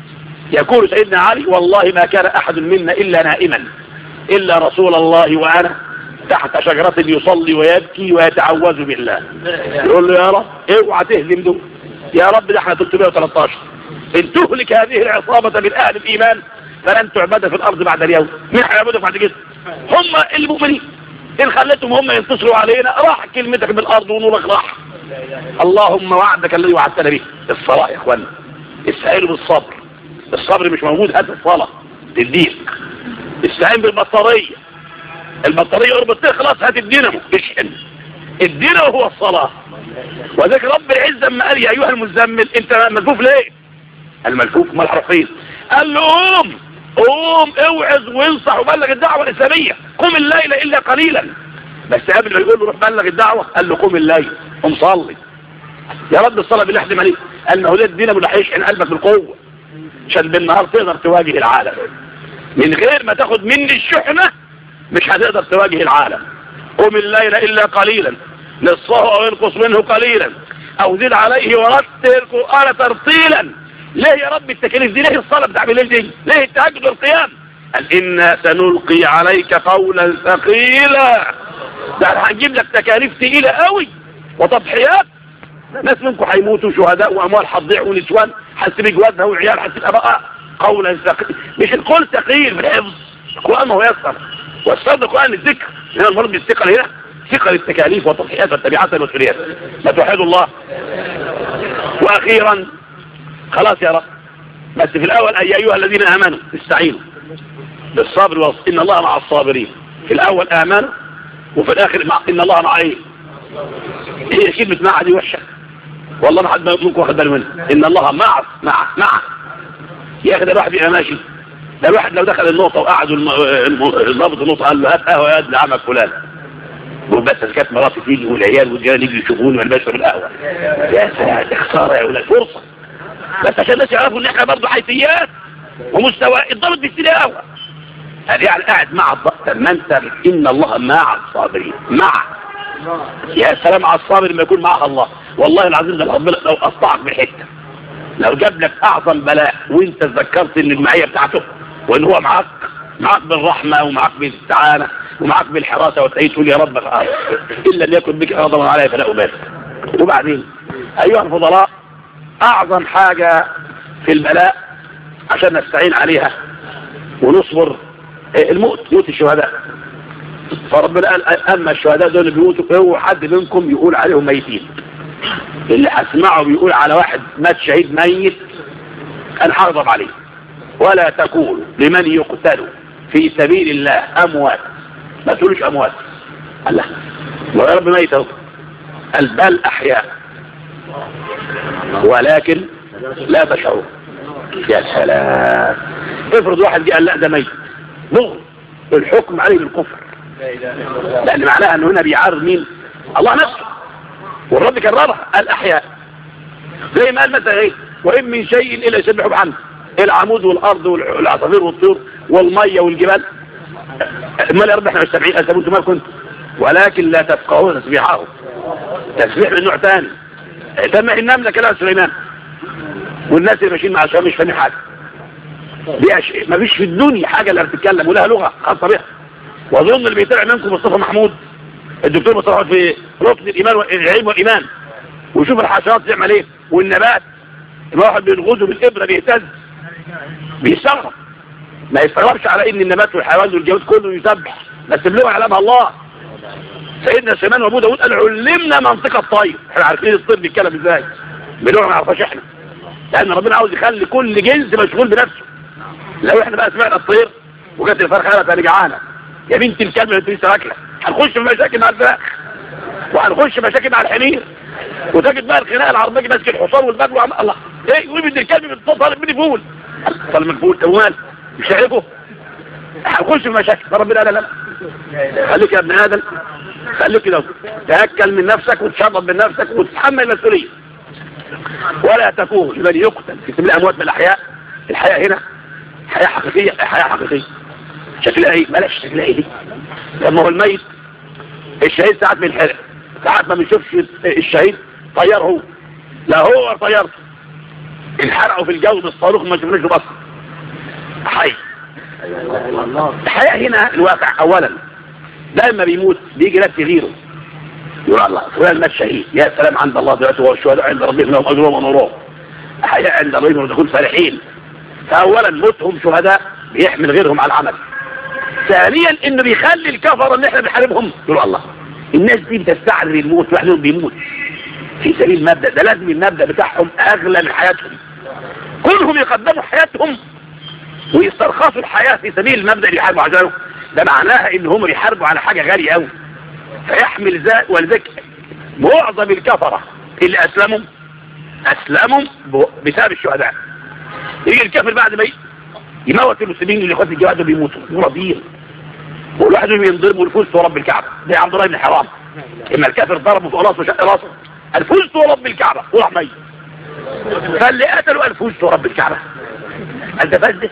يقول سيدنا علي والله ما كان احد منا الا نائما الا رسول الله وانا تحت شجرة يصلي ويبكي ويتعوذ بالله. يقول له يا رب اوعى تهزم دول، يا رب ده احنا ثلاثمائة وثلاثة عشر، ان تهلك هذه العصابة من اهل الايمان فلن تعبد في الارض بعد اليوم. مين هيعبدوا بعد كده؟ هم المؤمنين. ان خليتهم هم ينتصروا علينا راح كلمتك بالارض ونورك راح. اللهم وعدك الذي وعدتنا به. الصلاة يا اخوانا استعينوا بالصبر، الصبر مش موجود هات الصلاة تديك. استعين بالبطارية، البطارية قربت تخلص هات الدينامو اشحن. الدينامو هو الصلاة. وذلك رب العزة لما قال يا ايها المزمل انت ملفوف ليه؟ الملفوف مال حرفين. قال له قوم قوم اوعظ وانصح وبلغ الدعوة الاسلامية، قم الليل الا قليلا. بس قبل ما يقول له روح بلغ الدعوة قال له قم الليل قم صلي. يا رب الصلاة بالله احدم عليك. قال ما هو ده الدينامو اللي هيشحن قلبك بالقوة عشان بالنهار تقدر تواجه العالم. من غير ما تاخد مني الشحنة مش هتقدر تواجه العالم. قم الليل الا قليلا نصفه او ينقص منه قليلا او زد عليه ورتل القرآن ترتيلا. ليه يا رب التكاليف دي؟ ليه الصلاة بتاع بالليل دي؟ ليه التهجد والقيام؟ قال إنا سنلقي عليك قولا ثقيلا. ده هنجيب لك تكاليف ثقيلة قوي وتضحيات. ناس منكم هيموتوا شهداء واموال هتضيع ونسوان هتسيب جوازها وعيال هتبقى بقى قولا ثقيلا. مش القول ثقيل بالحفظ، القرآن ما هو يسر والصدق القرآن الذكر. هنا المرض بالثقل هنا ثقل التكاليف والتضحيات والتبعات والمسؤوليات. لا توحدوا الله. واخيرا خلاص يا رب، بس في الاول اي ايها الذين امنوا استعينوا بالصبر والصبر ان الله مع الصابرين. في الاول امنوا وفي الاخر مع ان الله مع ايه؟ هي كلمه مع دي وحشه والله، ما حد منكم واخد باله منها. ان الله مع مع مع يا اخي ده الواحد يبقى ماشي، ده الواحد لو دخل النقطه وقعدوا ضابط النقطه قال له هات قهوه يا ابن عمك فلان، وبس كانت مراتي تيجي والعيال والجيران يجوا يشوفوني وانا بشرب القهوه، يا سلام خساره يا ولاد، فرصه بس عشان الناس يعرفوا ان احنا برضه حيثيات ومستوى الضابط بيشتري قهوه. يعني قاعد مع الضابط ما انت ان الله مع الصابرين. مع يا سلام على الصابر لما يكون معها الله. والله العظيم ده ربنا لو قطعك بحته، لو جاب لك اعظم بلاء وانت تذكرت ان المعيه بتاعته وان هو معاك، معاك بالرحمه ومعاك بالاستعانه ومعاك بالحراسه وتعيش تقول يا رب خلاص الا ان يكن بك غضبا علي فلا ابالي. وبعدين ايها الفضلاء اعظم حاجه في البلاء عشان نستعين عليها ونصبر الموت، موت الشهداء. فربنا قال اما الشهداء دول بيموتوا هو حد منكم يقول عليهم ميتين. اللي هسمعه بيقول على واحد مات شهيد ميت انا هغضب عليه. ولا تقولوا لمن يقتل في سبيل الله اموات، ما تقولوش اموات. الله يا رب ميت اهو، قال بل احياء ولكن لا تشعرون. يا سلام، افرض واحد جه قال لا ده ميت، مغرب الحكم عليه بالكفر، لان معناها انه هنا بيعارض مين؟ الله نفسه. والرب كررها الاحياء زي ما قال مثلا ايه وان من شيء الا يسبح بحمده، العمود والارض والعصافير والطيور والميه والجبال. امال يا رب احنا مش سامعين؟ انتم ما كنتم ولكن لا تفقهون تسبيحهم. تسبيح من نوع ثاني. تم النمله كلام سليمان والناس اللي ماشيين مع الشام مش فاهمين حاجه. ما فيش في الدنيا حاجه اللي بتتكلم ولها لغه خاصه بها. واظن اللي بيتابع منكم مصطفى محمود الدكتور مصطفى في ركن الايمان والعلم والايمان ويشوف الحشرات تعمل ايه والنبات. الواحد بينغزه بالابره بيهتز بيستغرب، ما يستغربش على ان النبات والحيوان والجواد كله يسبح، بس بلغه علمها الله. سيدنا سليمان وابو داود قال علمنا منطق الطير. احنا عارفين الطير بيتكلم ازاي بلغه ما نعرفهاش احنا، لان ربنا عاوز يخلي كل جنس مشغول بنفسه. لو احنا بقى سمعنا الطير وجت الفرخه قالت انا جعانه، يا بنت الكلب اللي انت لسه واكله، هنخش في مشاكل مع الفراخ وهنخش في مشاكل مع الحمير، وتجد بقى الخناقه العربيه ماسك الحصان والبغل وعم الله ايه وابن الكلب طالب مني فول طالب من فول توال مش هيعرفه، هنخش في مشاكل. فربنا لا لا لا خليك يا ابن ادم، خليك كده تاكل من نفسك وتشرب من نفسك وتتحمل المسؤوليه. ولا تكون لمن يقتل في سبيل الاموات من الاحياء. الحياه هنا حياه حقيقيه، حياه حقيقيه شكلها ايه؟ بلاش شكلها ايه دي. لما هو الميت الشهيد ساعات بينحرق، ساعات ما بنشوفش الشهيد طيار هو، لا هو طيارته انحرقوا في الجو بالصاروخ ما شفناش بصر. حي الحياه هنا الواقع. اولا لما بيموت بيجي ناس يغيره يقول الله فلان مات شهيد، يا سلام عند الله دلوقتي والشهداء عند ربهم لهم اجرهم ونورهم، حياة عند ربهم ودخول فرحين. فاولا موتهم شهداء بيحمل غيرهم على العمل. ثانيا انه بيخلي الكفر اللي احنا بنحاربهم يقول الله الناس دي بتستعرض الموت واحدهم بيموت في سبيل المبدا ده، لازم المبدا بتاعهم اغلى من حياتهم. كلهم يقدموا حياتهم ويسترخصوا الحياه في سبيل المبدا اللي يحاربوا عشانه، ده معناها ان هم بيحاربوا على حاجه غاليه قوي فيحمل ذات. ولذلك معظم الكفره اللي اسلموا اسلموا بسبب الشهداء. يجي الكافر بعد ما يموت المسلمين اللي اخوات الجهاد بيموتوا مرضيين والواحد منهم ينضرب والفوز ورب الكعبه زي عبد الله بن حرام. اما الكافر ضربه فوق راسه وشق راسه الفوز ورب الكعبه وراح ميت. فاللي قتلوا الفوز ورب الكعبه انت فاز ده.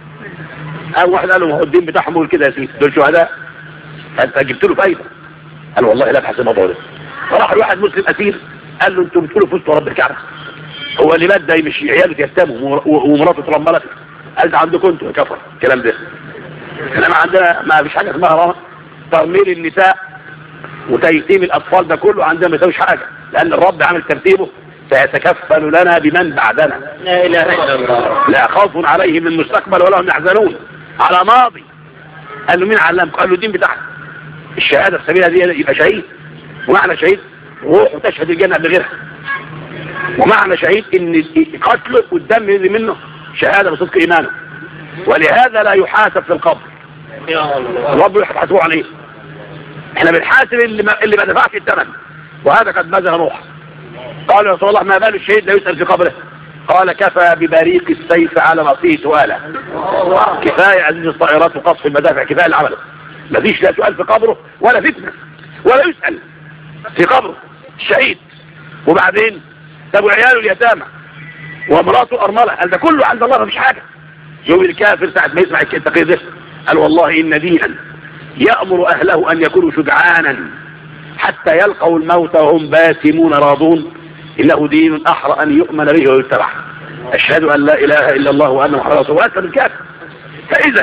او واحد قال له الدين بتاعهم يقول كده يا سيدي دول شهداء انت جبت له فايده. قال والله لا بحسب الموضوع ده. فراح الواحد مسلم اسير قال له انتوا بتقولوا فوز ورب الكعبه، هو اللي مات ده مش عياله يتموا ومراته ترملت. قال ده عندكم انتوا يا كفر الكلام ده. انما عندنا ما فيش حاجه اسمها ترميل النساء وتيتيم الاطفال، ده كله عندنا ما يساويش حاجه، لان الرب عامل ترتيبه سيتكفل لنا بمن بعدنا. لا اله الا الله. لا خوف عليهم من مستقبل ولا هم يحزنون على ماضي. قال له مين علمكم؟ قال له الدين بتاعنا. الشهادة في سبيلها دي يبقى شهيد، ومعنى شهيد روح وتشهد الجنة بغيرها، ومعنى شهيد ان قتله والدم يجري منه شهادة بصدق ايمانه، ولهذا لا يحاسب في القبر. الرب يحاسبه عليه. احنا بنحاسب اللي ما, اللي ما دفعش الثمن، وهذا قد بذل روحه. قال يا رسول الله ما بال الشهيد لا يسأل في قبره؟ قال كفى ببريق السيف على رأسه سؤالا. كفاية عزيز الطائرات وقصف المدافع، كفاية اللي عمله. ما فيش لا سؤال في قبره ولا فتنة ولا يسأل في قبره الشهيد. وبعدين تبوا عياله اليتامى ومراته أرملة، قال ده كله عند الله ما فيش حاجة. يوم الكافر ساعة ما يسمع التقرير ده قال والله إن دينا يأمر أهله أن يكونوا شجعانا حتى يلقوا الموت وهم باسمون راضون، إنه دين أحرى أن يؤمن به ويتبع. أشهد أن لا إله إلا الله وأن محمدا رسول الله. أكثر من الكافر. فإذا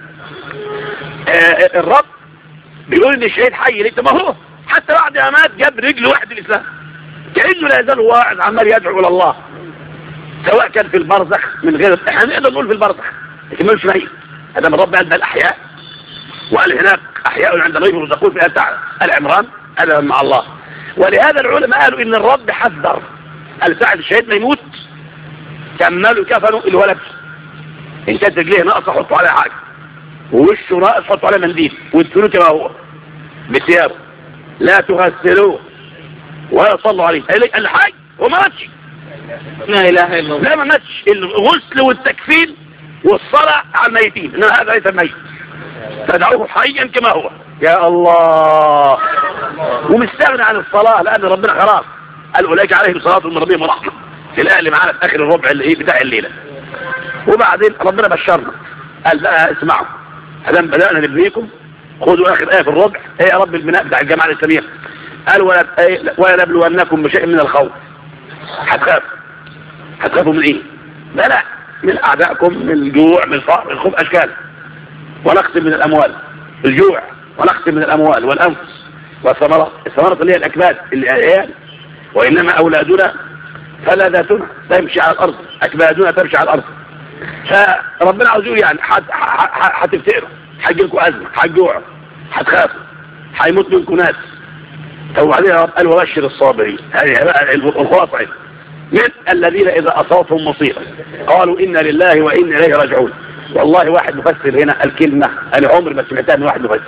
آه الرب بيقول إن الشهيد حي ليه؟ ما هو حتى بعد ما مات جاب رجل واحد الإسلام، كأنه لا يزال واعظ عمال يدعو إلى الله، سواء كان في البرزخ من غير، احنا نقدر نقول في البرزخ لكن مش ميت. هذا من رب قال الأحياء، وقال هناك أحياء عند الله يرزقون في آية العمران أدبا مع الله. ولهذا العلماء قالوا إن الرب حذر قال ساعة الشهيد ما يموت كملوا كفنوا اللي هو لابسه، إن كانت رجليه ناقصة حطوا عليها حاجة، ووشه ناقص حطوا عليه منديل، وادفنوه كما هو بثيابه، لا تغسلوه ولا تصلوا عليه. قال الحي هو ما ماتش، لا اله الا الله، لا ما ماتش. الغسل والتكفين والصلاة على الميتين، انما هذا ليس الميت، فدعوه حيا كما هو. يا الله. ومستغنى عن الصلاة لأن ربنا خلاص قال أولئك عليهم صلاة من ربهم ورحمة في الآية اللي معانا في آخر الربع اللي بتاع الليلة. وبعدين ربنا بشرنا قال بقى اسمعوا هذا بدأنا نبنيكم، خذوا آخر آية في الربع ايه يا رب البناء بتاع الجماعة الإسلامية، قال ولنبلونكم بشيء من الخوف. هتخافوا هتخافوا من ايه؟ لا لا من أعدائكم، من الجوع، من الفقر، الخوف أشكال، ونقسم من الأموال، الجوع ونقسم من الأموال والأنفس والثمرات. الثمرات اللي هي الأكباد اللي هي، وإنما أولادنا فلذاتنا تمشي على الأرض، أكبادنا تمشي على الأرض. فربنا عاوز يقول يعني هتفتقروا، هتجيلكم أزمة، هتجوعوا، هتخافوا، هيموت منكم ناس. وبعدين يا رب قال وبشر الصابرين. هذه بقى الخلاصة من الذين إذا أصابتهم مصيبة قالوا إنا لله وإنا إليه راجعون. والله واحد مفسر هنا الكلمة أنا عمري ما سمعتها من واحد مفسر.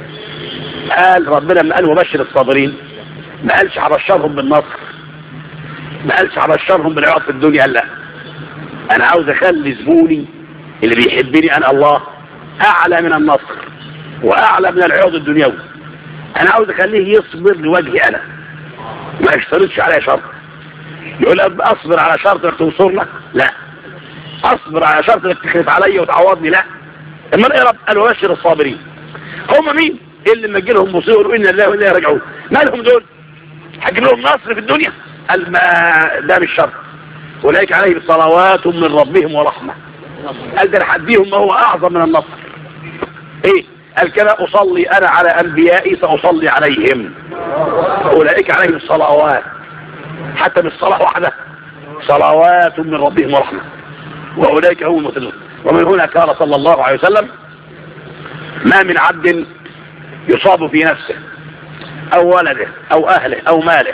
قال ربنا لما قال وبشر الصابرين ما قالش هبشرهم بالنصر، ما قالش هبشرهم بالعوض في الدنيا. قال لا، أنا عاوز أخلي زبوني اللي بيحبني أنا الله أعلى من النصر وأعلى من العوض الدنيوي. أنا عاوز أخليه يصبر لوجهي أنا، ما يشترطش عليا شرط. يقول أصبر على شرط انك تنصرنا؟ لا. أصبر على شرط انك تخلف علي وتعوضني؟ لا. اما ايه رب قال وبشر الصابرين. هم مين اللي لما تجيلهم مصيبه يقولوا إنا لله وإنا إليه راجعون؟ مالهم دول؟ هجيب لهم نصر في الدنيا؟ قال ما ده مش شرط. أولئك عليهم صلوات من ربهم ورحمة. قال ده هديهم ما هو أعظم من النصر. إيه؟ قال كما أصلي أنا على أنبيائي سأصلي عليهم. أولئك عليهم صلوات، حتى من الصلاة واحدة، صلوات من ربهم ورحمة، وأولئك هم المهتدون. ومن هنا قال صلى الله عليه وسلم ما من عبد يصاب في نفسه أو ولده أو أهله أو ماله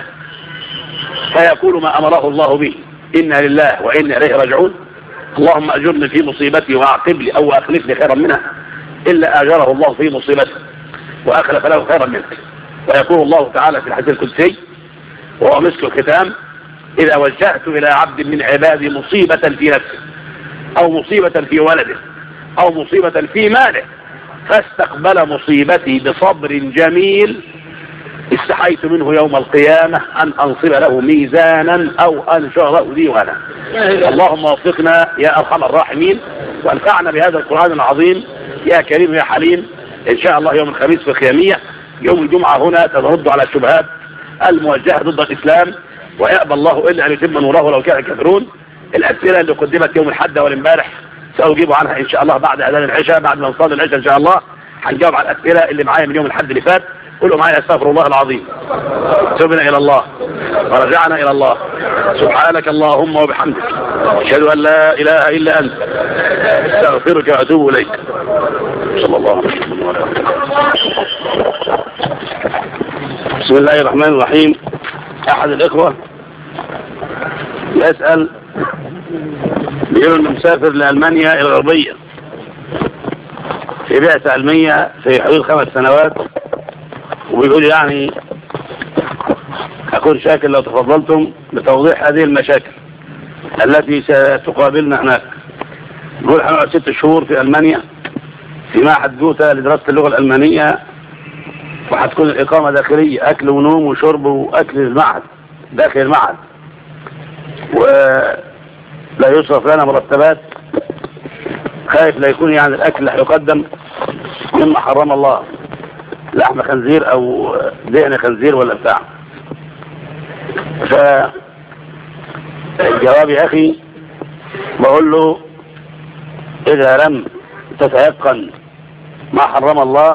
فيقول ما أمره الله به إنا لله وإنا إليه راجعون اللهم أجرني في مصيبتي وأعقب لي أو أخلف لي خيرا منها إلا أجره الله في مصيبته وأخلف له خيرا منها. ويقول الله تعالى في الحديث القدسي وهو مسك الختام إذا وجهت إلى عبد من عبادي مصيبة في نفسه أو مصيبة في ولده أو مصيبة في ماله فاستقبل مصيبتي بصبر جميل استحيت منه يوم القيامة أن أنصب له ميزانا أو أنشر له ديوانا. اللهم وفقنا يا أرحم الراحمين وانفعنا بهذا القرآن العظيم يا كريم يا حليم. إن شاء الله يوم الخميس في الخيامية يوم الجمعة هنا ترد على الشبهات الموجهة ضد الإسلام ويأبى الله إلا أن يتم نوره لو كان الكافرون. الأسئلة اللي قدمت يوم الحد والامبارح سأجيب عنها إن شاء الله بعد أذان العشاء، بعد ما نصلي العشاء إن شاء الله هنجاوب على الأسئلة اللي معايا من يوم الحد اللي فات قولوا معايا استغفر الله العظيم. تبنا الى الله ورجعنا الى الله. سبحانك اللهم وبحمدك اشهد ان لا اله الا انت استغفرك واتوب اليك. صلى الله عليه وسلم. بسم الله الرحمن الرحيم. احد الاخوه يسال بيقول انه مسافر لالمانيا الغربيه في بعثه علميه في حدود خمس سنوات، وبيقول يعني أكون شاكر لو تفضلتم بتوضيح هذه المشاكل التي ستقابلنا هناك. بيقول هنقعد ست شهور في ألمانيا في معهد جوتا لدراسة اللغة الألمانية، وهتكون الإقامة داخلية، أكل ونوم وشرب وأكل المعهد داخل المعهد، ولا يصرف لنا مرتبات. خايف لا يكون يعني الأكل اللي هيقدم مما حرم الله، لحم خنزير أو دهن خنزير ولا بتاع. فالجواب يا أخي بقول له إذا لم تتيقن ما حرم الله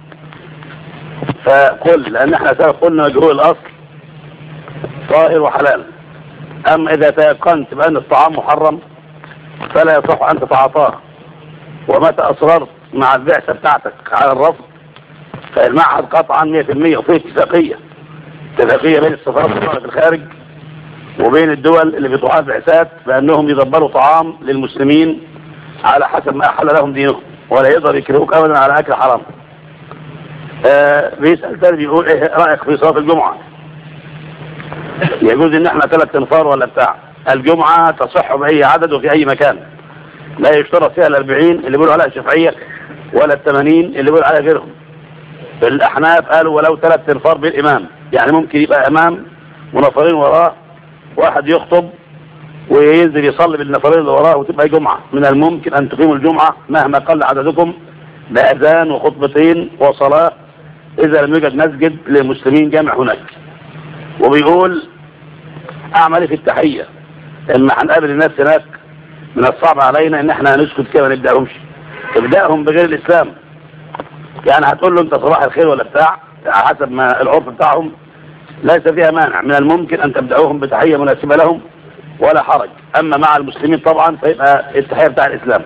فقل، لأن احنا سبق قلنا مجهول الأصل طاهر وحلال. أما إذا تيقنت بأن الطعام محرم فلا يصح أن تتعاطاه، ومتى أصررت مع البعثة بتاعتك على الرفض فالمعهد قطعا مية في المية، وفيه اتفاقية اتفاقية بين السفارات في الخارج وبين الدول اللي بيطلعوا بعثات بأنهم يدبروا طعام للمسلمين على حسب ما أحل لهم دينهم، ولا يقدر يكرهوك أبدا على أكل حرام. آه بيسأل تاني بيقول إيه رأيك في صلاة الجمعة؟ يجوز إن احنا ثلاث انفار ولا بتاع؟ الجمعة تصح بأي عدد وفي أي مكان، لا يشترط فيها الأربعين اللي بيقولوا عليها الشافعية ولا الثمانين اللي بيقولوا عليها غيرهم. الأحناف قالوا ولو ثلاث انفار بالإمام، يعني ممكن يبقى إمام ونفرين وراه، واحد يخطب وينزل يصلي بالنفرين اللي وراه وتبقى جمعة. من الممكن أن تقيموا الجمعة مهما قل عددكم بأذان وخطبتين وصلاة إذا لم يوجد مسجد للمسلمين جامع هناك. وبيقول أعمل في التحية إن هنقابل الناس هناك من الصعب علينا إن احنا هنسكت كده ما نبدأهمش، ابدأهم بغير الإسلام. يعني هتقول له أنت صباح الخير ولا بتاع حسب ما العرف بتاعهم، ليس فيها مانع. من الممكن أن تبدأوهم بتحية مناسبة لهم ولا حرج. أما مع المسلمين طبعا فيبقى التحية بتاع الإسلام.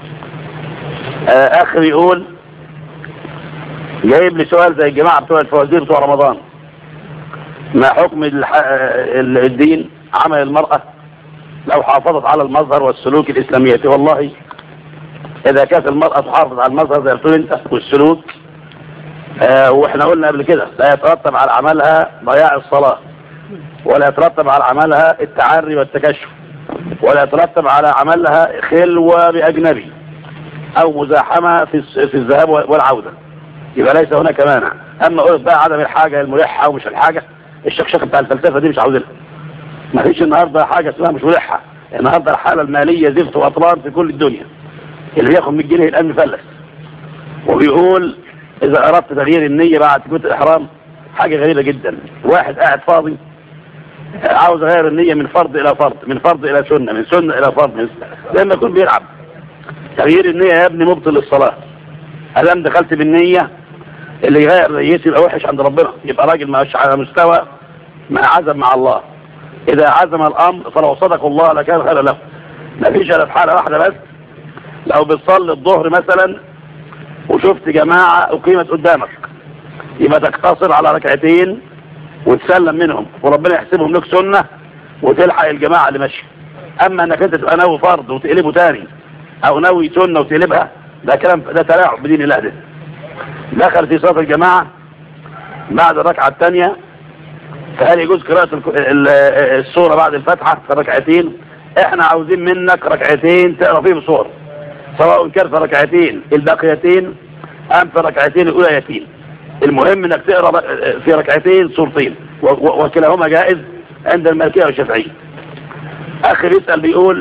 آخر يقول جايب لي سؤال زي الجماعة بتوع الفوازير بتوع رمضان، ما حكم الدين عمل المرأة لو حافظت على المظهر والسلوك الإسلامية؟ والله إذا كانت المرأة تحافظ على المظهر زي بتقول أنت والسلوك، آه واحنا قلنا قبل كده لا يترتب على عملها ضياع الصلاة، ولا يترتب على عملها التعري والتكشف، ولا يترتب على عملها خلوة بأجنبي أو مزاحمة في في الذهاب والعودة، يبقى ليس هناك مانع. أما قلت بقى عدم الحاجة الملحة ومش الحاجة، الشكشكة بتاع الفلسفة دي مش عاوزينها. ما فيش النهارده حاجة اسمها مش ملحة، النهارده الحالة المالية زفت وأطران في كل الدنيا، اللي بياخد مية جنيه الآن مفلس. وبيقول إذا أردت تغيير النية بعد تكبيرة الإحرام حاجة غريبة جدا. واحد قاعد فاضي عاوز يغير النية من فرض إلى فرض، من فرض إلى سنة، من سنة إلى فرض، من لما يكون بيلعب. تغيير النية يا ابني مبطل للصلاة. ألم دخلت بالنية اللي يغير نيته يبقى وحش عند ربنا، يبقى راجل مش على مستوى ما عزم مع الله. إذا عزم الأمر فلو صدق الله لكان خير له. ما فيش إلا في حالة واحدة بس، لو بتصلي الظهر مثلا وشفت جماعة أقيمت قدامك يبقى تقتصر على ركعتين وتسلم منهم وربنا يحسبهم لك سنة وتلحق الجماعة اللي ماشية. أما أنك أنت تبقى ناوي فرض وتقلبه تاني أو ناوي سنة وتقلبها، ده كلام ده تلاعب بدين الله. ده دخل في صلاة الجماعة بعد الركعة الثانية، فهل يجوز قراءة السورة بعد الفتحة في ركعتين؟ احنا عاوزين منك ركعتين تقرأ فيهم سورة، سواء كان في ركعتين الباقيتين أم في ركعتين الأوليتين. المهم انك تقرأ في ركعتين سورتين، وكلاهما جائز عند المالكية والشافعية. اخر يسأل بيقول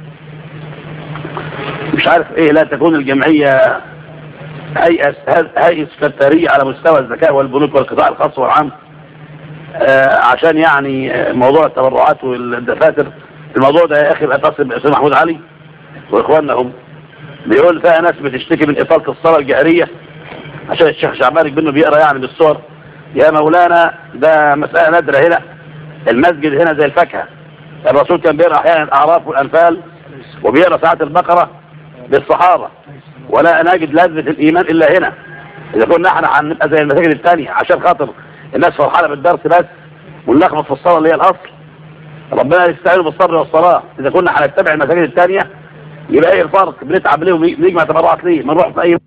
مش عارف ايه لا تكون الجمعية هيئة هيئة سكرتارية على مستوى الزكاة والبنوك والقطاع الخاص والعام، آه عشان يعني موضوع التبرعات والدفاتر. الموضوع ده يا اخي بقى تصل بأستاذ محمود علي واخواننا هم. بيقول فيها ناس بتشتكي من إطالة الصلاة الجهرية عشان الشيخ شعبان بانه بيقرا يعني بالصور يا مولانا ده مسألة نادرة هنا، المسجد هنا زي الفاكهة. الرسول كان بيقرأ أحيانا الأعراف والأنفال وبيقرأ ساعة البقرة للصحابة، ولا نجد لذة الإيمان إلا هنا. إذا كنا احنا هنبقى زي المساجد الثانية عشان خاطر الناس فرحانة بالدرس بس ونلخبط في الصلاة اللي هي الأصل، ربنا يستعين بالصبر والصلاة. إذا كنا هنتبع المساجد الثانية يبقى ايه الفرق؟ بنتعب ليه ونيجي تبرعات ليه؟ ما نروح في أي